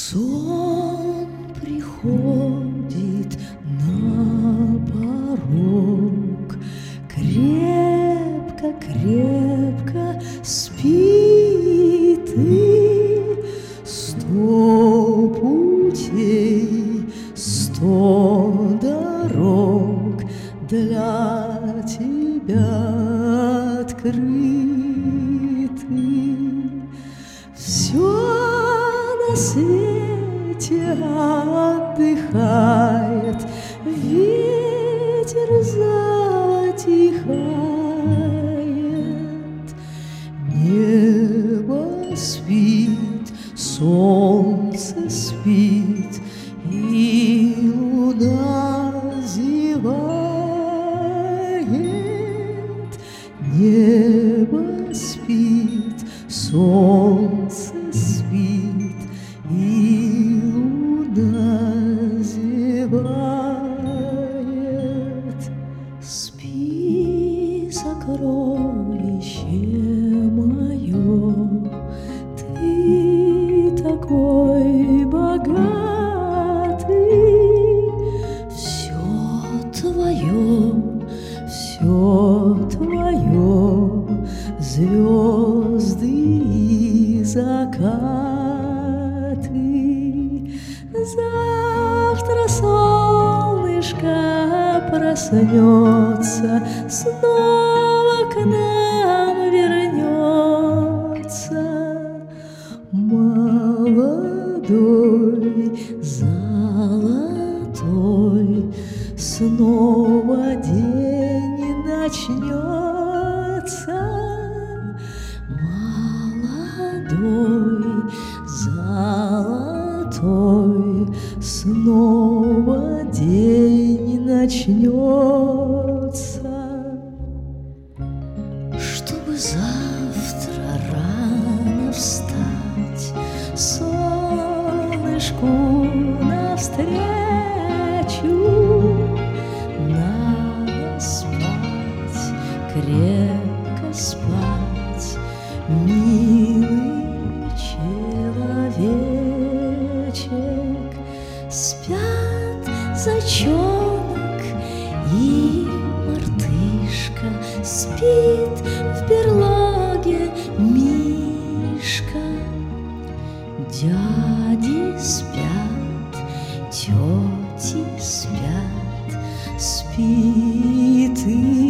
Сон приходит на порог, крепко-крепко спит ты. 100 путей, 100 дорог для тебя открыты. Все на свете отдыхает, ветер затихает, небо спит, солнце спит, и луна зевает. Небо спит, солнце спит, и луна зевает. Спи, сокровище мое, ты такой богатый. Все твое, звезды и закаты. Завтра солнышко проснется, снова к нам вернется. Молодой, золотой, снова день начнется. Молодой, золотой, снова день начнется. Чтобы завтра рано встать, солнышку навстречу, надо спать, крепко спать, милый человечек. Спят зайчонок и мартышка, спит в берлоге мишка. Дяди спят, тети спят, спи ты.